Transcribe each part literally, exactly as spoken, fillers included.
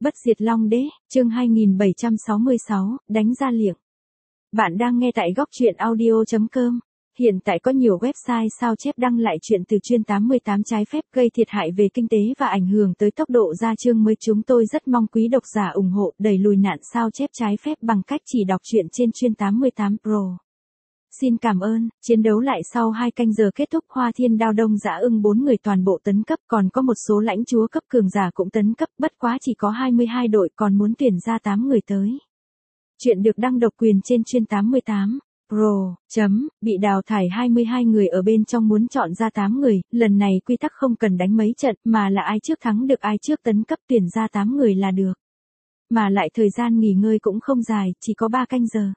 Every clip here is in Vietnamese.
Bất diệt Long Đế, chương hai nghìn bảy trăm sáu mươi sáu, đánh ra liệng. Bạn đang nghe tại góc truyện audio chấm com. Hiện tại có nhiều website sao chép đăng lại chuyện từ chuyên tám mươi tám trái phép gây thiệt hại về kinh tế và ảnh hưởng tới tốc độ ra chương mới. Chúng tôi rất mong quý độc giả ủng hộ đẩy lùi nạn sao chép trái phép bằng cách chỉ đọc truyện trên chuyên tám mươi tám Pro. Xin cảm ơn. Chiến đấu lại sau hai canh giờ kết thúc, Hoa Thiên Đao Đông Dã Ưng bốn người toàn bộ tấn cấp, còn có một số lãnh chúa cấp cường giả cũng tấn cấp, bất quá chỉ có hai mươi hai đội, còn muốn tuyển ra tám người tới. Chuyện được đăng độc quyền trên chuyên tám mươi tám Pro. Chấm, bị đào thải hai mươi hai người ở bên trong muốn chọn ra tám người, lần này quy tắc không cần đánh mấy trận, mà là ai trước thắng được ai trước tấn cấp, tuyển ra tám người là được. Mà lại thời gian nghỉ ngơi cũng không dài, chỉ có ba canh giờ.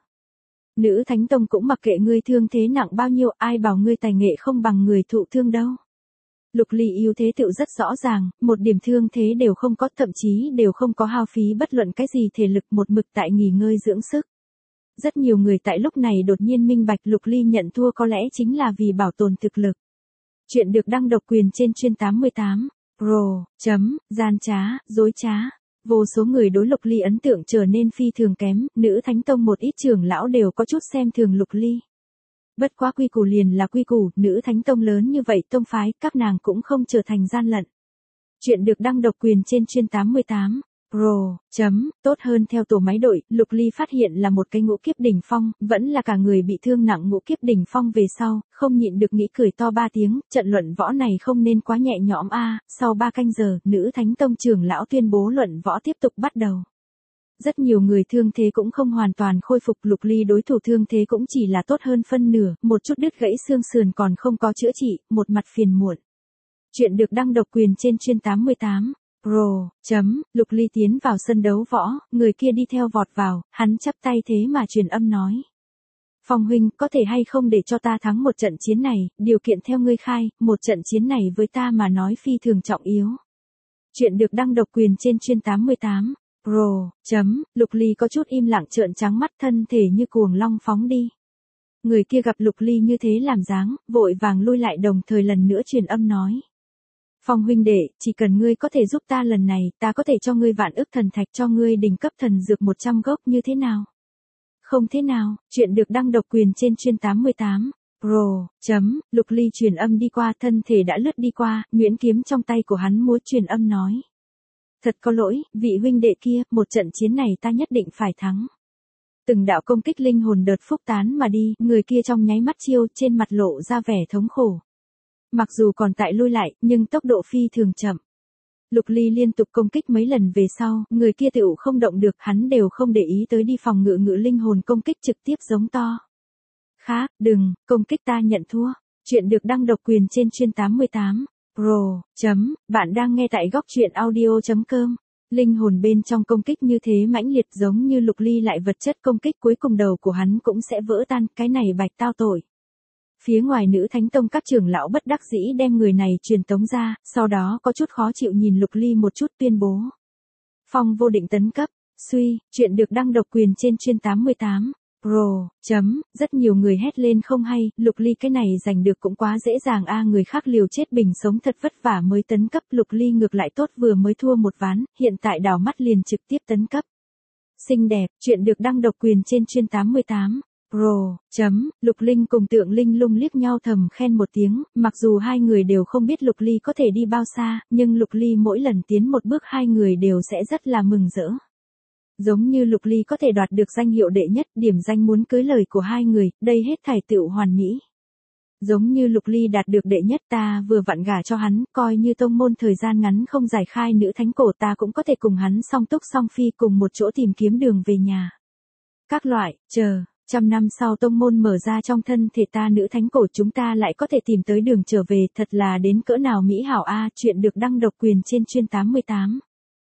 Nữ Thánh Tông cũng mặc kệ ngươi thương thế nặng bao nhiêu, ai bảo ngươi tài nghệ không bằng người thụ thương đâu. Lục Ly ưu thế tựu rất rõ ràng, một điểm thương thế đều không có, thậm chí đều không có hao phí bất luận cái gì thể lực, một mực tại nghỉ ngơi dưỡng sức. Rất nhiều người tại lúc này đột nhiên minh bạch Lục Ly nhận thua có lẽ chính là vì bảo tồn thực lực. Chuyện được đăng độc quyền trên chuyên tám mươi tám Pro. Chấm, gian trá, dối trá. Vô số người đối Lục Ly ấn tượng trở nên phi thường kém, Nữ Thánh Tông một ít trưởng lão đều có chút xem thường Lục Ly. Bất quá quy củ liền là quy củ, Nữ Thánh Tông lớn như vậy tông phái, các nàng cũng không trở thành gian lận. Chuyện được đăng độc quyền trên chuyên tám mươi tám Pro. Chấm, tốt hơn theo tổ máy đội, Lục Ly phát hiện là một cái ngũ kiếp đỉnh phong, vẫn là cả người bị thương nặng ngũ kiếp đỉnh phong về sau, không nhịn được nghĩ cười to ba tiếng, trận luận võ này không nên quá nhẹ nhõm a. Sau ba canh giờ, Nữ Thánh Tông trưởng lão tuyên bố luận võ tiếp tục bắt đầu. Rất nhiều người thương thế cũng không hoàn toàn khôi phục, Lục Ly đối thủ thương thế cũng chỉ là tốt hơn phân nửa, một chút đứt gãy xương sườn còn không có chữa trị, một mặt phiền muộn. Chuyện được đăng độc quyền trên chuyên tám mươi tám Pro. Chấm, Lục Ly tiến vào sân đấu võ, người kia đi theo vọt vào, hắn chắp tay thế mà truyền âm nói. Phong huynh, có thể hay không để cho ta thắng một trận chiến này, điều kiện theo ngươi khai, một trận chiến này với ta mà nói phi thường trọng yếu. Chuyện được đăng độc quyền trên chuyên tám mươi tám Pro. Chấm, Lục Ly có chút im lặng trợn trắng mắt, thân thể như cuồng long phóng đi. Người kia gặp Lục Ly như thế làm dáng, vội vàng lui lại, đồng thời lần nữa truyền âm nói. Phong huynh đệ, chỉ cần ngươi có thể giúp ta lần này, ta có thể cho ngươi vạn ức thần thạch, cho ngươi đỉnh cấp thần dược một trăm gốc, như thế nào? Không thế nào. Chuyện được đăng độc quyền trên chuyên tám mươi tám Pro. Chấm, Lục Ly truyền âm đi qua, thân thể đã lướt đi qua, nhuyễn kiếm trong tay của hắn múa, truyền âm nói. Thật có lỗi, vị huynh đệ kia, một trận chiến này ta nhất định phải thắng. Từng đạo công kích linh hồn đợt phúc tán mà đi, người kia trong nháy mắt chiêu, trên mặt lộ ra vẻ thống khổ. Mặc dù còn tại lui lại, nhưng tốc độ phi thường chậm. Lục Ly liên tục công kích mấy lần về sau, người kia tựu không động được, hắn đều không để ý tới đi phòng ngự ngự linh hồn công kích, trực tiếp giống to. Khác, đừng, công kích ta nhận thua. Chuyện được đăng độc quyền trên chuyên tám mươi tám Pro. Chấm, bạn đang nghe tại góc truyện audio chấm com. Linh hồn bên trong công kích như thế mãnh liệt, giống như Lục Ly lại vật chất công kích, cuối cùng đầu của hắn cũng sẽ vỡ tan, cái này bạch tao tội. Phía ngoài Nữ Thánh Tông các trưởng lão bất đắc dĩ đem người này truyền tống ra, sau đó có chút khó chịu nhìn Lục Ly một chút, tuyên bố. Phong vô định tấn cấp, suy, chuyện được đăng độc quyền trên chuyên tám mươi tám Pro. Chấm, rất nhiều người hét lên không hay, Lục Ly cái này giành được cũng quá dễ dàng a, người khác liều chết bình sống thật vất vả mới tấn cấp, Lục Ly ngược lại tốt, vừa mới thua một ván, hiện tại đảo mắt liền trực tiếp tấn cấp. Xinh đẹp. Chuyện được đăng độc quyền trên chuyên tám mươi tám Pro. Chấm, Lục Linh cùng Tượng Linh Lung liếc nhau thầm khen một tiếng, mặc dù hai người đều không biết Lục Ly có thể đi bao xa, nhưng Lục Ly mỗi lần tiến một bước hai người đều sẽ rất là mừng rỡ. Giống như Lục Ly có thể đoạt được danh hiệu đệ nhất, điểm danh muốn cưới lời của hai người, đây hết thảy tựu hoàn mỹ. Giống như Lục Ly đạt được đệ nhất, ta vừa vặn gả cho hắn, coi như tông môn thời gian ngắn không giải khai nữ thánh cổ, ta cũng có thể cùng hắn song túc song phi, cùng một chỗ tìm kiếm đường về nhà. Các loại, chờ. Trăm năm sau tông môn mở ra trong thân thể ta nữ thánh cổ, chúng ta lại có thể tìm tới đường trở về, thật là đến cỡ nào mỹ hảo a. Chuyện được đăng độc quyền trên chuyên tám mươi tám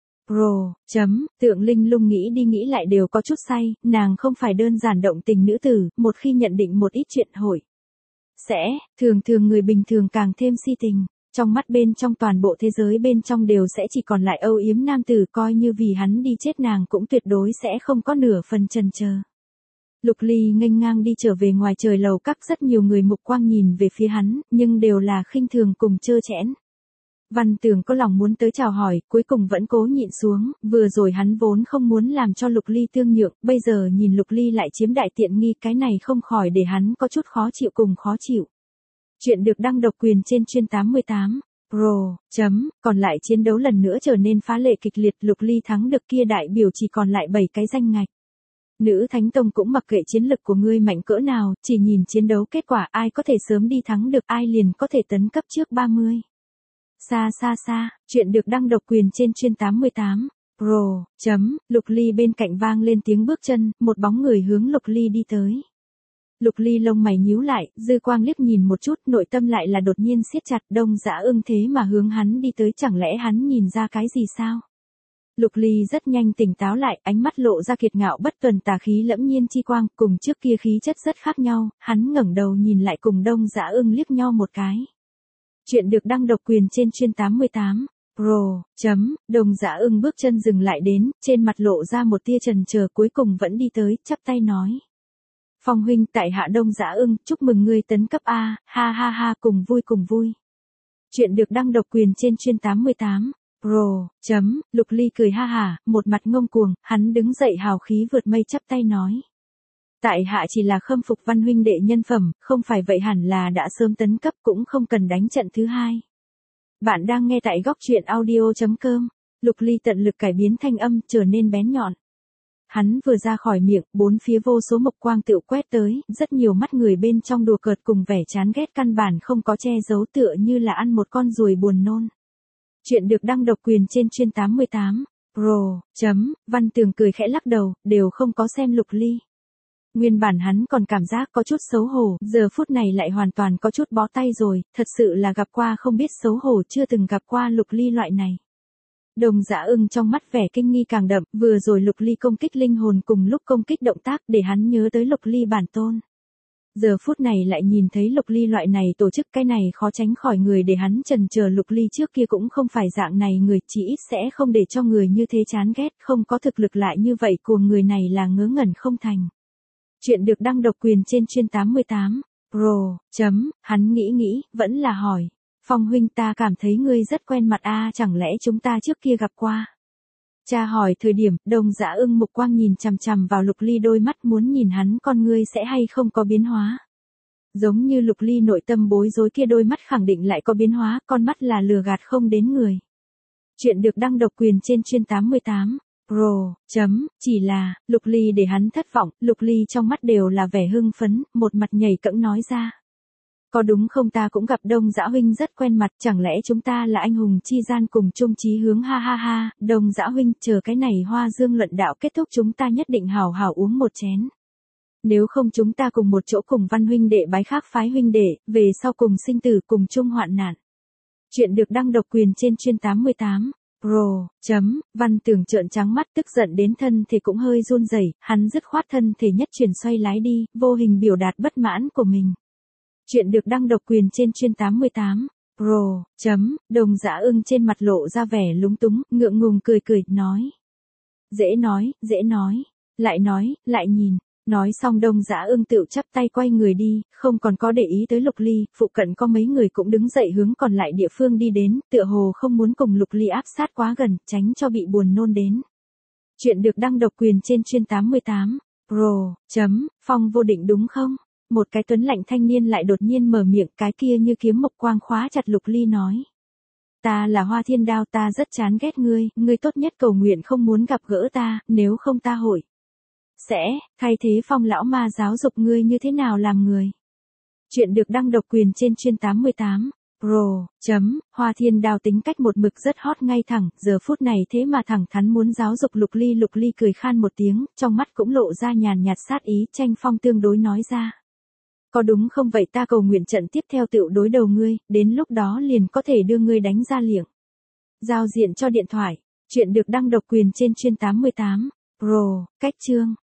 Pro. Chấm, Tượng Linh Lung nghĩ đi nghĩ lại đều có chút say, nàng không phải đơn giản động tình nữ tử, một khi nhận định một ít chuyện hội. Sẽ, thường thường người bình thường càng thêm si tình, trong mắt bên trong toàn bộ thế giới bên trong đều sẽ chỉ còn lại âu yếm nam tử, coi như vì hắn đi chết nàng cũng tuyệt đối sẽ không có nửa phần chần chờ. Lục Ly nghênh ngang đi trở về ngoài trời lầu các, rất nhiều người mục quang nhìn về phía hắn, nhưng đều là khinh thường cùng trơ trẽn. Văn Tường có lòng muốn tới chào hỏi, cuối cùng vẫn cố nhịn xuống, vừa rồi hắn vốn không muốn làm cho Lục Ly tương nhượng, bây giờ nhìn Lục Ly lại chiếm đại tiện nghi, cái này không khỏi để hắn có chút khó chịu cùng khó chịu. Chuyện được đăng độc quyền trên chuyên tám mươi tám. Pro, chấm, còn lại chiến đấu lần nữa trở nên phá lệ kịch liệt, Lục Ly thắng được kia đại biểu chỉ còn lại bảy cái danh ngạch. Nữ Thánh Tông cũng mặc kệ chiến lực của ngươi mạnh cỡ nào, chỉ nhìn chiến đấu kết quả ai có thể sớm đi thắng được ai liền có thể tấn cấp trước ba mươi. Xa xa xa, chuyện được đăng độc quyền trên chuyên tám mươi tám. Pro, chấm, Lục Ly bên cạnh vang lên tiếng bước chân, một bóng người hướng Lục Ly đi tới. Lục Ly lông mày nhíu lại, dư quang liếc nhìn một chút, nội tâm lại là đột nhiên siết chặt, Đông Dã Ưng thế mà hướng hắn đi tới, chẳng lẽ hắn nhìn ra cái gì sao? Lục Ly rất nhanh tỉnh táo lại, ánh mắt lộ ra kiệt ngạo bất tuần tà khí lẫm nhiên chi quang, cùng trước kia khí chất rất khác nhau, hắn ngẩng đầu nhìn lại cùng Đông Dã Ưng liếc nhau một cái. Chuyện được đăng độc quyền trên chuyên tám mươi tám. Pro, chấm, Đông Dã Ưng bước chân dừng lại đến, trên mặt lộ ra một tia chần chờ, cuối cùng vẫn đi tới, chắp tay nói. Phong huynh, tại hạ Đông Dã Ưng, chúc mừng ngươi tấn cấp A, ha ha ha, cùng vui cùng vui. Chuyện được đăng độc quyền trên chuyên tám mươi tám. Pro, chấm, Lục Ly cười ha hả, một mặt ngông cuồng, hắn đứng dậy hào khí vượt mây chắp tay nói. Tại hạ chỉ là khâm phục Văn huynh đệ nhân phẩm, không phải vậy hẳn là đã sớm tấn cấp cũng không cần đánh trận thứ hai. Bạn đang nghe tại góc truyện audio chấm com. Lục Ly tận lực cải biến thanh âm trở nên bén nhọn. Hắn vừa ra khỏi miệng, bốn phía vô số mộc quang tựu quét tới, rất nhiều mắt người bên trong đùa cợt cùng vẻ chán ghét căn bản không có che giấu, tựa như là ăn một con ruồi buồn nôn. Chuyện được đăng độc quyền trên chuyên tám mươi tám. Pro, chấm, Văn Tường cười khẽ lắc đầu, đều không có xem Lục Ly. Nguyên bản hắn còn cảm giác có chút xấu hổ, giờ phút này lại hoàn toàn có chút bó tay rồi, thật sự là gặp qua không biết xấu hổ, chưa từng gặp qua Lục Ly loại này. Đông Dã Ưng trong mắt vẻ kinh nghi càng đậm, vừa rồi Lục Ly công kích linh hồn cùng lúc công kích động tác để hắn nhớ tới Lục Ly bản tôn. Giờ phút này lại nhìn thấy Lục Ly loại này tổ chức, cái này khó tránh khỏi người để hắn chần chờ, Lục Ly trước kia cũng không phải dạng này người, chỉ ít sẽ không để cho người như thế chán ghét, không có thực lực lại như vậy của người này là ngớ ngẩn không thành. Chuyện được đăng độc quyền trên chuyên tám mươi tám. Pro, chấm, hắn nghĩ nghĩ, vẫn là hỏi. Phong huynh, ta cảm thấy ngươi rất quen mặt a, chẳng lẽ chúng ta trước kia gặp qua? Cha hỏi thời điểm, Đông Dã Ưng mục quang nhìn chằm chằm vào Lục Ly, đôi mắt muốn nhìn hắn con ngươi sẽ hay không có biến hóa. Giống như Lục Ly nội tâm bối rối kia, đôi mắt khẳng định lại có biến hóa, con mắt là lừa gạt không đến người. Chuyện được đăng độc quyền trên chuyên tám mươi tám. Pro, chấm, chỉ là, Lục Ly để hắn thất vọng, Lục Ly trong mắt đều là vẻ hưng phấn, một mặt nhảy cẫng nói ra. Có đúng không, ta cũng gặp Đông Dã huynh rất quen mặt, chẳng lẽ chúng ta là anh hùng chi gian cùng chung chí hướng, ha ha ha, Đông Dã huynh, chờ cái này Hoa Dương luận đạo kết thúc chúng ta nhất định hào hào uống một chén. Nếu không chúng ta cùng một chỗ cùng Văn huynh đệ bái khác phái huynh đệ, về sau cùng sinh tử cùng chung hoạn nạn. Chuyện được đăng độc quyền trên chuyên tám mươi tám. Pro, chấm, Văn Tường trợn trắng mắt tức giận đến thân thể cũng hơi run rẩy, hắn dứt khoát thân thể nhất chuyển xoay lái đi, vô hình biểu đạt bất mãn của mình. Chuyện được đăng độc quyền trên chuyên tám mươi tám. Pro, chấm, Đông Dã Ưng trên mặt lộ ra vẻ lúng túng, ngượng ngùng cười cười, nói. Dễ nói, dễ nói, lại nói, lại nhìn. Nói xong Đông Dã Ưng tựu chắp tay quay người đi, không còn có để ý tới Lục Ly, phụ cận có mấy người cũng đứng dậy hướng còn lại địa phương đi đến, tựa hồ không muốn cùng Lục Ly áp sát quá gần, tránh cho bị buồn nôn đến. Chuyện được đăng độc quyền trên chuyên tám mươi tám. Pro, chấm, Phong vô định đúng không? Một cái tuấn lạnh thanh niên lại đột nhiên mở miệng, cái kia như kiếm mộc quang khóa chặt Lục Ly nói. Ta là Hoa Thiên Đao, ta rất chán ghét ngươi, ngươi tốt nhất cầu nguyện không muốn gặp gỡ ta, nếu không ta hội. Sẽ, thay thế Phong lão ma giáo dục ngươi như thế nào làm người. Chuyện được đăng độc quyền trên chuyên tám mươi tám. Pro, chấm, Hoa Thiên Đao tính cách một mực rất hot ngay thẳng, giờ phút này thế mà thẳng thắn muốn giáo dục Lục Ly. Lục Ly cười khan một tiếng, trong mắt cũng lộ ra nhàn nhạt sát ý, tranh phong tương đối nói ra. Có đúng không vậy, ta cầu nguyện trận tiếp theo tựu đối đầu ngươi, đến lúc đó liền có thể đưa ngươi đánh ra liệng. Giao diện cho điện thoại. Chuyện được đăng độc quyền trên chuyên tám mươi tám. Pro, cách chương.